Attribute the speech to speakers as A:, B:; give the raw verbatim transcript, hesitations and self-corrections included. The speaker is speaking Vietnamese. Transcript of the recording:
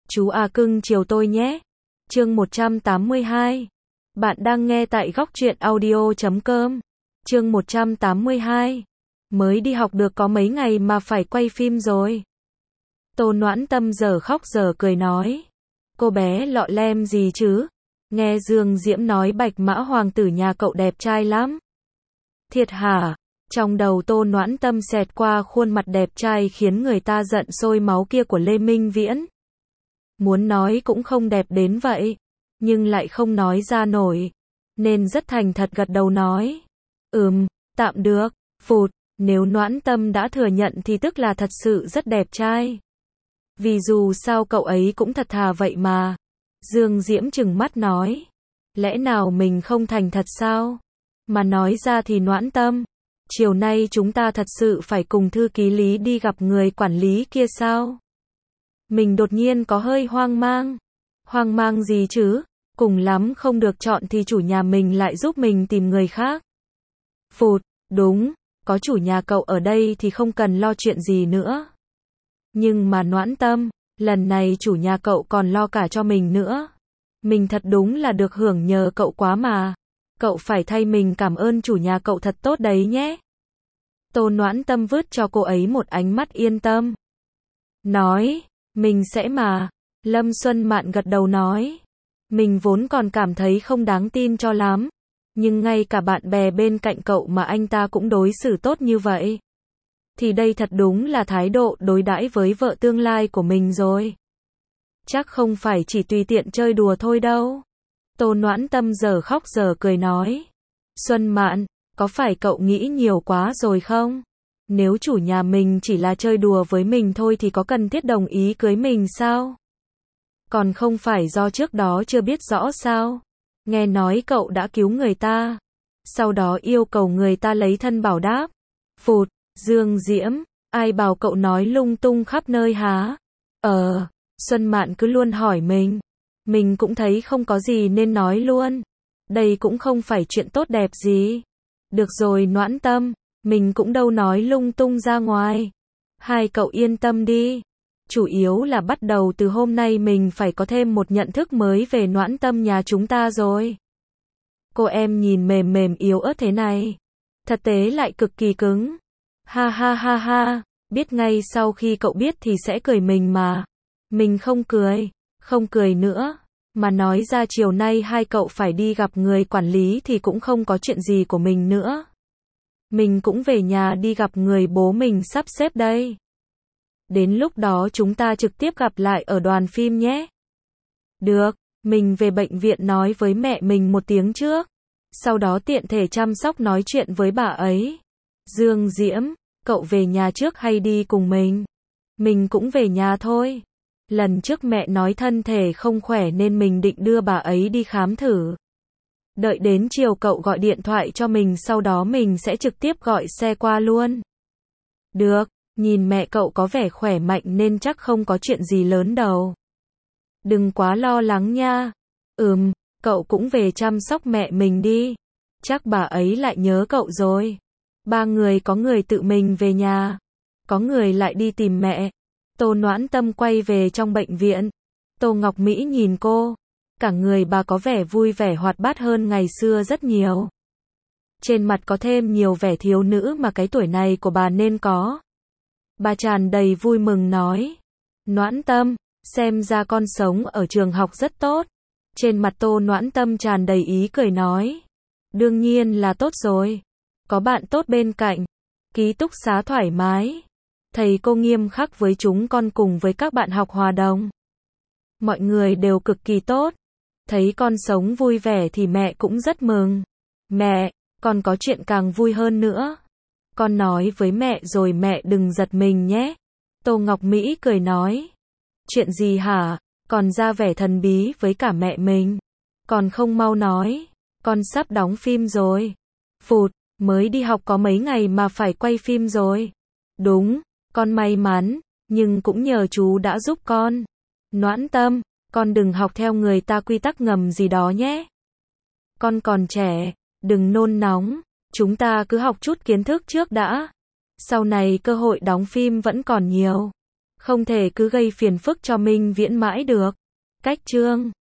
A: Chú à cưng chiều tôi nhé. Chương một trăm tám mươi hai. Bạn đang nghe tại góc truyện audio chấm com. Chương một trăm tám mươi hai. Mới đi học được có mấy ngày mà phải quay phim rồi. Tô Noãn Tâm giờ khóc giờ cười nói. Cô bé lọ lem gì chứ? Nghe Dương Diễm nói Bạch Mã hoàng tử nhà cậu đẹp trai lắm. Thiệt hả? Trong đầu Tô Noãn Tâm xẹt qua khuôn mặt đẹp trai khiến người ta giận sôi máu kia của Lê Minh Viễn. Muốn nói cũng không đẹp đến vậy, nhưng lại không nói ra nổi, nên rất thành thật gật đầu nói. Ừm, tạm được, phụt, nếu Noãn Tâm đã thừa nhận thì tức là thật sự rất đẹp trai. Vì dù sao cậu ấy cũng thật thà vậy mà. Dương Diễm trừng mắt nói. Lẽ nào mình không thành thật sao? Mà nói ra thì Noãn Tâm, chiều nay chúng ta thật sự phải cùng thư ký Lý đi gặp người quản lý kia sao? Mình đột nhiên có hơi hoang mang. Hoang mang gì chứ? Cùng lắm không được chọn thì chủ nhà mình lại giúp mình tìm người khác. Phụt, đúng, có chủ nhà cậu ở đây thì không cần lo chuyện gì nữa. Nhưng mà Noãn Tâm, lần này chủ nhà cậu còn lo cả cho mình nữa. Mình thật đúng là được hưởng nhờ cậu quá mà. Cậu phải thay mình cảm ơn chủ nhà cậu thật tốt đấy nhé. Tô Noãn Tâm vứt cho cô ấy một ánh mắt yên tâm. Nói, mình sẽ mà. Lâm Xuân Mạn gật đầu nói. Mình vốn còn cảm thấy không đáng tin cho lắm. Nhưng ngay cả bạn bè bên cạnh cậu mà anh ta cũng đối xử tốt như vậy. Thì đây thật đúng là thái độ đối đãi với vợ tương lai của mình rồi. Chắc không phải chỉ tùy tiện chơi đùa thôi đâu. Tô Noãn Tâm giờ khóc giờ cười nói. Xuân Mạn, có phải cậu nghĩ nhiều quá rồi không? Nếu chủ nhà mình chỉ là chơi đùa với mình thôi thì có cần thiết đồng ý cưới mình sao? Còn không phải do trước đó chưa biết rõ sao? Nghe nói cậu đã cứu người ta, sau đó yêu cầu người ta lấy thân bảo đáp. Phụt, Dương Diễm, ai bảo cậu nói lung tung khắp nơi hả? Ờ, Xuân Mạn cứ luôn hỏi mình. Mình cũng thấy không có gì nên nói luôn. Đây cũng không phải chuyện tốt đẹp gì. Được rồi Noãn Tâm, mình cũng đâu nói lung tung ra ngoài. Hai cậu yên tâm đi. Chủ yếu là bắt đầu từ hôm nay mình phải có thêm một nhận thức mới về Noãn Tâm nhà chúng ta rồi. Cô em nhìn mềm mềm yếu ớt thế này. Thực tế lại cực kỳ cứng. Ha ha ha ha, biết ngay sau khi cậu biết thì sẽ cười mình mà. Mình không cười, không cười nữa. Mà nói ra chiều nay hai cậu phải đi gặp người quản lý thì cũng không có chuyện gì của mình nữa. Mình cũng về nhà đi gặp người bố mình sắp xếp đây. Đến lúc đó chúng ta trực tiếp gặp lại ở đoàn phim nhé. Được, mình về bệnh viện nói với mẹ mình một tiếng trước. Sau đó tiện thể chăm sóc nói chuyện với bà ấy. Dương Diễm, cậu về nhà trước hay đi cùng mình? Mình cũng về nhà thôi. Lần trước mẹ nói thân thể không khỏe nên mình định đưa bà ấy đi khám thử. Đợi đến chiều cậu gọi điện thoại cho mình, sau đó mình sẽ trực tiếp gọi xe qua luôn. Được, nhìn mẹ cậu có vẻ khỏe mạnh nên chắc không có chuyện gì lớn đâu. Đừng quá lo lắng nha. Ừm, cậu cũng về chăm sóc mẹ mình đi. Chắc bà ấy lại nhớ cậu rồi. Ba người có người tự mình về nhà, có người lại đi tìm mẹ. Tô Noãn Tâm quay về trong bệnh viện. Tô Ngọc Mỹ nhìn cô. Cả người bà có vẻ vui vẻ hoạt bát hơn ngày xưa rất nhiều. Trên mặt có thêm nhiều vẻ thiếu nữ mà cái tuổi này của bà nên có. Bà tràn đầy vui mừng nói. Noãn Tâm, xem ra con sống ở trường học rất tốt. Trên mặt Tô Noãn Tâm tràn đầy ý cười nói. Đương nhiên là tốt rồi. Có bạn tốt bên cạnh. Ký túc xá thoải mái. Thầy cô nghiêm khắc với chúng con cùng với các bạn học hòa đồng. Mọi người đều cực kỳ tốt. Thấy con sống vui vẻ thì mẹ cũng rất mừng. Mẹ, con có chuyện càng vui hơn nữa. Con nói với mẹ rồi mẹ đừng giật mình nhé. Tô Ngọc Mỹ cười nói. Chuyện gì hả? Còn ra vẻ thần bí với cả mẹ mình. Còn không mau nói. Con sắp đóng phim rồi. Phụt, mới đi học có mấy ngày mà phải quay phim rồi. Đúng, con may mắn, nhưng cũng nhờ chú đã giúp con. Noãn Tâm, con đừng học theo người ta quy tắc ngầm gì đó nhé. Con còn trẻ, đừng nôn nóng, chúng ta cứ học chút kiến thức trước đã. Sau này cơ hội đóng phim vẫn còn nhiều. Không thể cứ gây phiền phức cho Minh Viễn mãi được. Cách chương